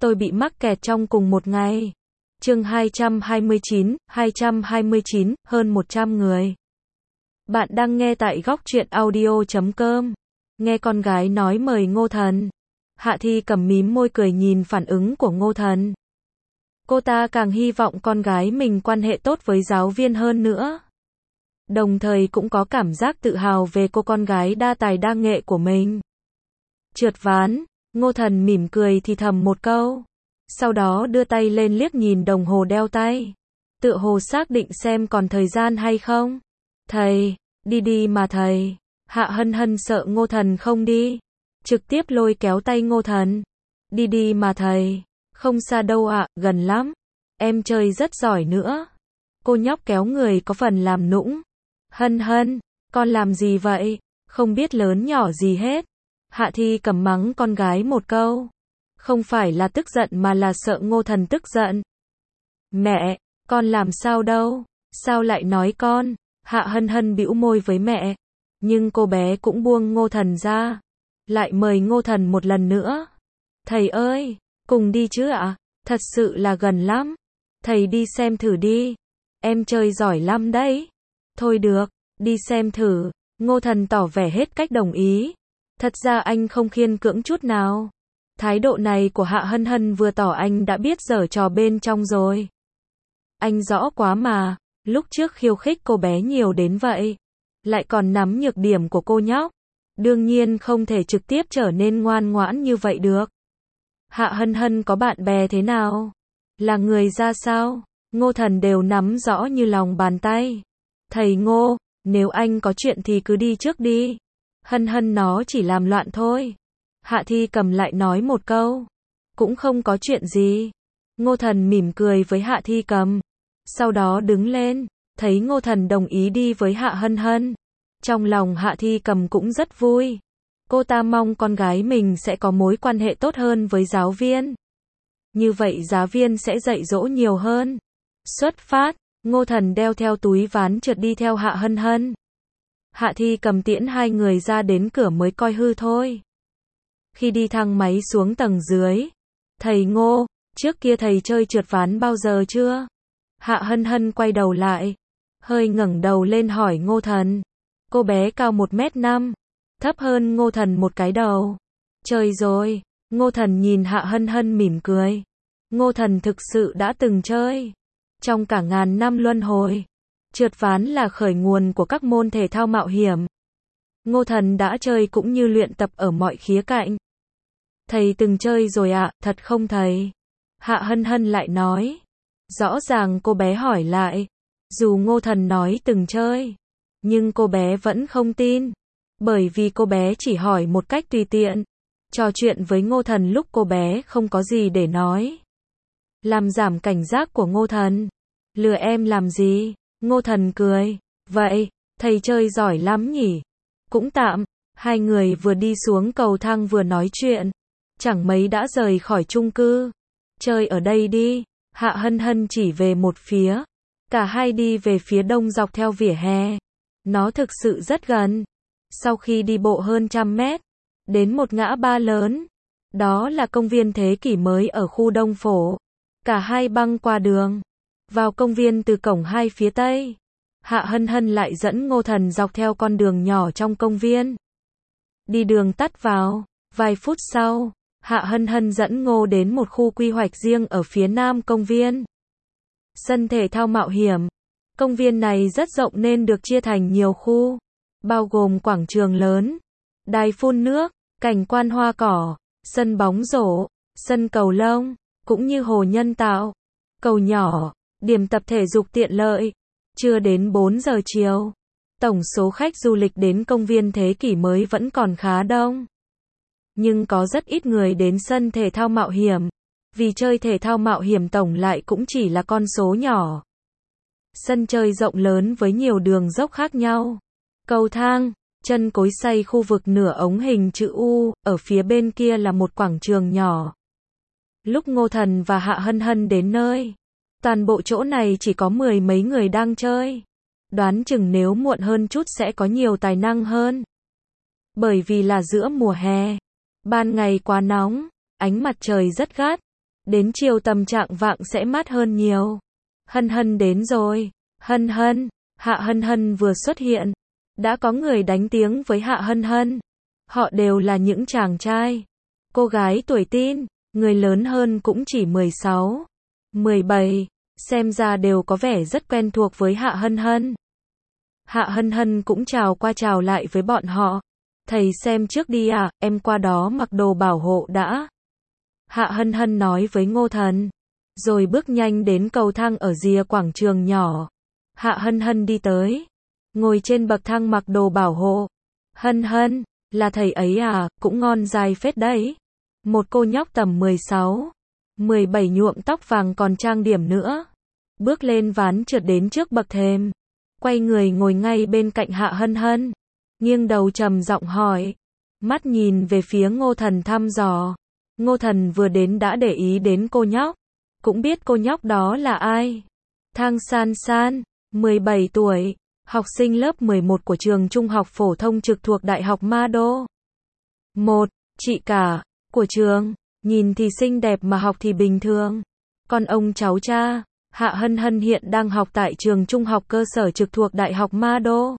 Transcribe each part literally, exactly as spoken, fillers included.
tôi bị mắc kẹt trong cùng một ngày. Chương hai trăm hai mươi chín, hai trăm hai mươi chín, hơn một trăm người. Bạn đang nghe tại góc truyện audio chấm com. Nghe con gái nói mời Ngô Thần. Hạ Thi cầm mím môi cười nhìn phản ứng của Ngô Thần. Cô ta càng hy vọng con gái mình quan hệ tốt với giáo viên hơn nữa. Đồng thời cũng có cảm giác tự hào về cô con gái đa tài đa nghệ của mình. Trượt ván, Ngô Thần mỉm cười thì thầm một câu. Sau đó đưa tay lên liếc nhìn đồng hồ đeo tay. Tựa hồ xác định xem còn thời gian hay không. Thầy, đi đi mà thầy. Hạ Hân Hân sợ Ngô Thần không đi. Trực tiếp lôi kéo tay Ngô Thần. Đi đi mà thầy. Không xa đâu ạ, gần lắm. Em chơi rất giỏi nữa. Cô nhóc kéo người có phần làm nũng. Hân Hân, con làm gì vậy? Không biết lớn nhỏ gì hết. Hạ Thi cầm mắng con gái một câu. Không phải là tức giận mà là sợ Ngô Thần tức giận. Mẹ, con làm sao đâu? Sao lại nói con? Hạ Hân Hân bĩu môi với mẹ. Nhưng cô bé cũng buông Ngô Thần ra. Lại mời Ngô Thần một lần nữa. Thầy ơi, cùng đi chứ ạ? Thật sự là gần lắm. Thầy đi xem thử đi. Em chơi giỏi lắm đấy. Thôi được, đi xem thử. Ngô Thần tỏ vẻ hết cách đồng ý. Thật ra anh không khiên cưỡng chút nào. Thái độ này của Hạ Hân Hân vừa tỏ anh đã biết giở trò bên trong rồi. Anh rõ quá mà, lúc trước khiêu khích cô bé nhiều đến vậy. Lại còn nắm nhược điểm của cô nhóc. Đương nhiên không thể trực tiếp trở nên ngoan ngoãn như vậy được. Hạ Hân Hân có bạn bè thế nào? Là người ra sao? Ngô Thần đều nắm rõ như lòng bàn tay. Thầy Ngô, nếu anh có chuyện thì cứ đi trước đi. Hân Hân nó chỉ làm loạn thôi. Hạ Thi cầm lại nói một câu. Cũng không có chuyện gì. Ngô Thần mỉm cười với Hạ Thi cầm. Sau đó đứng lên. Thấy Ngô Thần đồng ý đi với Hạ Hân Hân. Trong lòng Hạ Thi cầm cũng rất vui. Cô ta mong con gái mình sẽ có mối quan hệ tốt hơn với giáo viên. Như vậy giáo viên sẽ dạy dỗ nhiều hơn. Xuất phát, Ngô Thần đeo theo túi ván trượt đi theo Hạ Hân Hân. Hạ Thi cầm tiễn hai người ra đến cửa mới coi hư thôi. Khi đi thang máy xuống tầng dưới. Thầy Ngô, trước kia thầy chơi trượt ván bao giờ chưa? Hạ Hân Hân quay đầu lại. Hơi ngẩng đầu lên hỏi Ngô Thần. Cô bé cao một mét năm. Thấp hơn Ngô Thần một cái đầu. Chơi rồi. Ngô Thần nhìn Hạ Hân Hân mỉm cười. Ngô Thần thực sự đã từng chơi. Trong cả ngàn năm luân hồi. Trượt ván là khởi nguồn của các môn thể thao mạo hiểm. Ngô Thần đã chơi cũng như luyện tập ở mọi khía cạnh. Thầy từng chơi rồi ạ, à, thật không thầy? Hạ Hân Hân lại nói. Rõ ràng cô bé hỏi lại. Dù Ngô Thần nói từng chơi. Nhưng cô bé vẫn không tin. Bởi vì cô bé chỉ hỏi một cách tùy tiện. Trò chuyện với Ngô Thần lúc cô bé không có gì để nói. Làm giảm cảnh giác của Ngô Thần. Lừa em làm gì? Ngô Thần cười. Vậy, thầy chơi giỏi lắm nhỉ? Cũng tạm. Hai người vừa đi xuống cầu thang vừa nói chuyện. Chẳng mấy đã rời khỏi chung cư. Chơi ở đây đi. Hạ Hân Hân chỉ về một phía. Cả hai đi về phía đông dọc theo vỉa hè. Nó thực sự rất gần. Sau khi đi bộ hơn trăm mét. Đến một ngã ba lớn. Đó là công viên thế kỷ mới ở khu Đông Phổ. Cả hai băng qua đường. Vào công viên từ cổng hai phía tây. Hạ Hân Hân lại dẫn Ngô Thần dọc theo con đường nhỏ trong công viên. Đi đường tắt vào. Vài phút sau, Hạ Hân Hân dẫn Ngô đến một khu quy hoạch riêng ở phía nam công viên. Sân thể thao mạo hiểm. Công viên này rất rộng nên được chia thành nhiều khu. Bao gồm quảng trường lớn, đài phun nước, cảnh quan hoa cỏ, sân bóng rổ, sân cầu lông, cũng như hồ nhân tạo, cầu nhỏ, điểm tập thể dục tiện lợi. Chưa đến bốn giờ chiều, tổng số khách du lịch đến công viên thế kỷ mới vẫn còn khá đông. Nhưng có rất ít người đến sân thể thao mạo hiểm, vì chơi thể thao mạo hiểm tổng lại cũng chỉ là con số nhỏ. Sân chơi rộng lớn với nhiều đường dốc khác nhau. Cầu thang, chân cối xay khu vực nửa ống hình chữ U, ở phía bên kia là một quảng trường nhỏ. Lúc Ngô Thần và Hạ Hân Hân đến nơi, toàn bộ chỗ này chỉ có mười mấy người đang chơi. Đoán chừng nếu muộn hơn chút sẽ có nhiều tài năng hơn. Bởi vì là giữa mùa hè, ban ngày quá nóng, ánh mặt trời rất gắt, Đến chiều tầm trạng vạng sẽ mát hơn nhiều. Hân Hân đến rồi. Hân Hân. Hạ Hân Hân vừa xuất hiện. Đã có người đánh tiếng với Hạ Hân Hân. Họ đều là những chàng trai. Cô gái tuổi teen, người lớn hơn cũng chỉ mười sáu, mười bảy. Xem ra đều có vẻ rất quen thuộc với Hạ Hân Hân. Hạ Hân Hân cũng chào qua chào lại với bọn họ. Thầy xem trước đi à, em qua đó mặc đồ bảo hộ đã. Hạ Hân Hân nói với Ngô Thần. Rồi bước nhanh đến cầu thang ở rìa quảng trường nhỏ. Hạ Hân Hân đi tới. Ngồi trên bậc thang mặc đồ bảo hộ. Hân Hân, là thầy ấy à, cũng ngon dai phết đấy. Một cô nhóc tầm mười sáu, mười bảy nhuộm tóc vàng còn trang điểm nữa. Bước lên ván trượt đến trước bậc thềm. Quay người ngồi ngay bên cạnh Hạ Hân Hân. Nghiêng đầu trầm giọng hỏi. Mắt nhìn về phía Ngô Thần thăm dò. Ngô Thần vừa đến đã để ý đến cô nhóc. Cũng biết cô nhóc đó là ai. Thang San San, mười bảy tuổi. Học sinh lớp mười một của trường trung học phổ thông trực thuộc Đại học Ma Đô. Một, chị cả, của trường. Nhìn thì xinh đẹp mà học thì bình thường. Còn ông cháu cha, Hạ Hân Hân hiện đang học tại trường trung học cơ sở trực thuộc Đại học Ma Đô.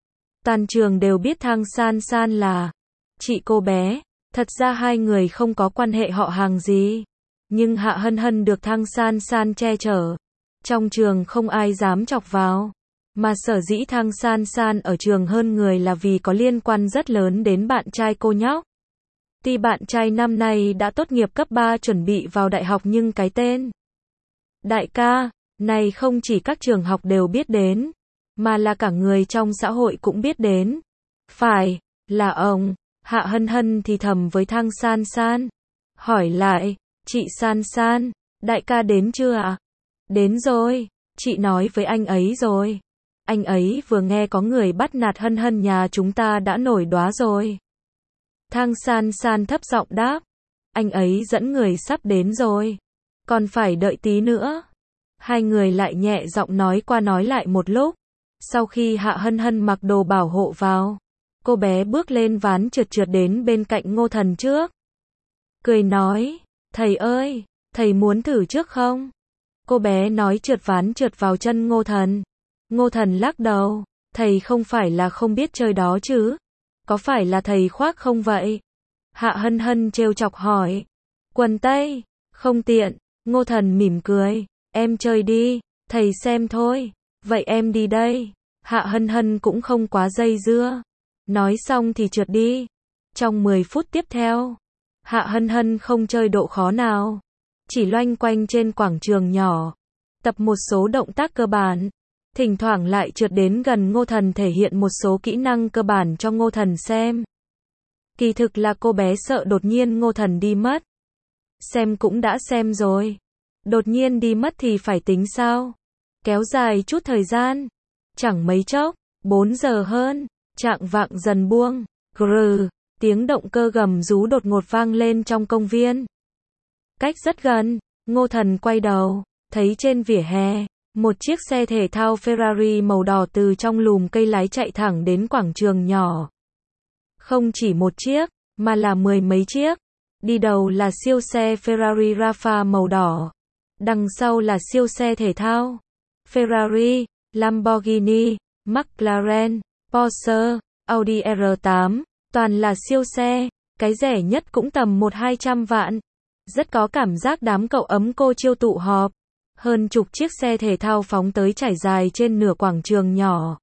Toàn trường đều biết Thang San San là chị cô bé. Thật ra hai người không có quan hệ họ hàng gì. Nhưng Hạ Hân Hân được Thang San San che chở. Trong trường không ai dám chọc vào. Mà sở dĩ Thang San San ở trường hơn người là vì có liên quan rất lớn đến bạn trai cô nhóc. Tuy bạn trai năm nay đã tốt nghiệp cấp ba chuẩn bị vào đại học nhưng cái tên đại ca này không chỉ các trường học đều biết đến, mà là cả người trong xã hội cũng biết đến. Phải, là ông. Hạ Hân Hân thì thầm với Thang San San. Hỏi lại, chị San San, đại ca đến chưa ạ? Đến rồi, chị nói với anh ấy rồi. Anh ấy vừa nghe có người bắt nạt Hân Hân nhà chúng ta đã nổi đoá rồi. Thang San San thấp giọng đáp. Anh ấy dẫn người sắp đến rồi. Còn phải đợi tí nữa. Hai người lại nhẹ giọng nói qua nói lại một lúc. Sau khi Hạ Hân Hân mặc đồ bảo hộ vào, cô bé bước lên ván trượt trượt đến bên cạnh Ngô Thần trước. Cười nói, thầy ơi, thầy muốn thử trước không? Cô bé nói trượt ván trượt vào chân Ngô Thần. Ngô Thần lắc đầu, thầy không phải là không biết chơi đó chứ? Có phải là thầy khoác không vậy? Hạ Hân Hân trêu chọc hỏi. Quần tây, không tiện. Ngô Thần mỉm cười, em chơi đi, thầy xem thôi. Vậy em đi đây. Hạ Hân Hân cũng không quá dây dưa. Nói xong thì trượt đi. Trong mười phút tiếp theo, Hạ Hân Hân không chơi độ khó nào. Chỉ loanh quanh trên quảng trường nhỏ. Tập một số động tác cơ bản. Thỉnh thoảng lại trượt đến gần Ngô Thần thể hiện một số kỹ năng cơ bản cho Ngô Thần xem. Kỳ thực là cô bé sợ đột nhiên Ngô Thần đi mất. Xem cũng đã xem rồi. Đột nhiên đi mất thì phải tính sao? Kéo dài chút thời gian. Chẳng mấy chốc, bốn giờ hơn, chạng vạng dần buông. Grrr, tiếng động cơ gầm rú đột ngột vang lên trong công viên. Cách rất gần, Ngô Thần quay đầu, thấy trên vỉa hè, một chiếc xe thể thao Ferrari màu đỏ từ trong lùm cây lái chạy thẳng đến quảng trường nhỏ. Không chỉ một chiếc, mà là mười mấy chiếc. Đi đầu là siêu xe Ferrari Rafa màu đỏ. Đằng sau là siêu xe thể thao Ferrari, Lamborghini, McLaren, Porsche, Audi R tám. Toàn là siêu xe. Cái rẻ nhất cũng tầm một hai trăm vạn. Rất có cảm giác đám cậu ấm cô chiêu tụ họp. Hơn chục chiếc xe thể thao phóng tới trải dài trên nửa quảng trường nhỏ.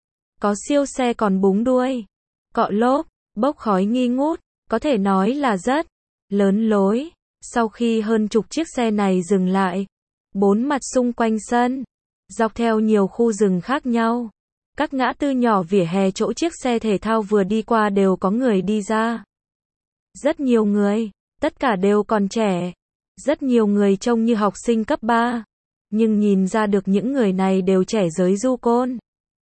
Có siêu xe còn búng đuôi, cọ lốp, bốc khói nghi ngút, có thể nói là rất lớn lối. Sau khi hơn chục chiếc xe này dừng lại, bốn mặt xung quanh sân, dọc theo nhiều khu rừng khác nhau, các ngã tư nhỏ vỉa hè chỗ chiếc xe thể thao vừa đi qua đều có người đi ra. Rất nhiều người, tất cả đều còn trẻ. Rất nhiều người trông như học sinh cấp ba, nhưng nhìn ra được những người này đều trẻ giới du côn.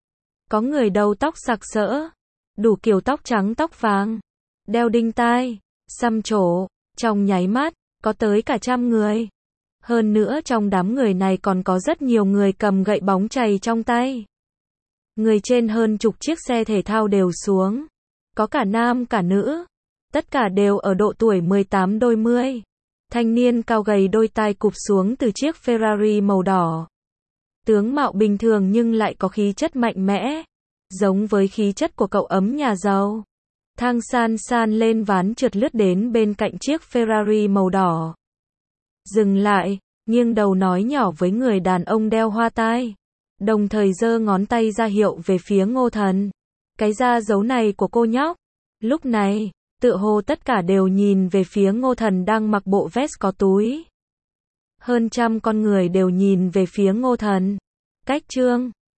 Có người đầu tóc sặc sỡ, đủ kiểu tóc trắng tóc vàng, đeo đinh tai, xăm trổ, trong nháy mắt, có tới cả trăm người. Hơn nữa trong đám người này còn có rất nhiều người cầm gậy bóng chày trong tay. Người trên hơn chục chiếc xe thể thao đều xuống. Có cả nam cả nữ. Tất cả đều ở độ tuổi mười tám đôi mươi. Thanh niên cao gầy đôi tai cụp xuống từ chiếc Ferrari màu đỏ. Tướng mạo bình thường nhưng lại có khí chất mạnh mẽ, giống với khí chất của cậu ấm nhà giàu. Thang san san lên ván trượt lướt đến bên cạnh chiếc Ferrari màu đỏ. Dừng lại, nghiêng đầu nói nhỏ với người đàn ông đeo hoa tai, đồng thời giơ ngón tay ra hiệu về phía Ngô Thần. Cái da dấu này của cô nhóc. Lúc này, tựa hồ tất cả đều nhìn về phía Ngô Thần đang mặc bộ vest có túi. Hơn trăm con người đều nhìn về phía Ngô Thần. Cách chương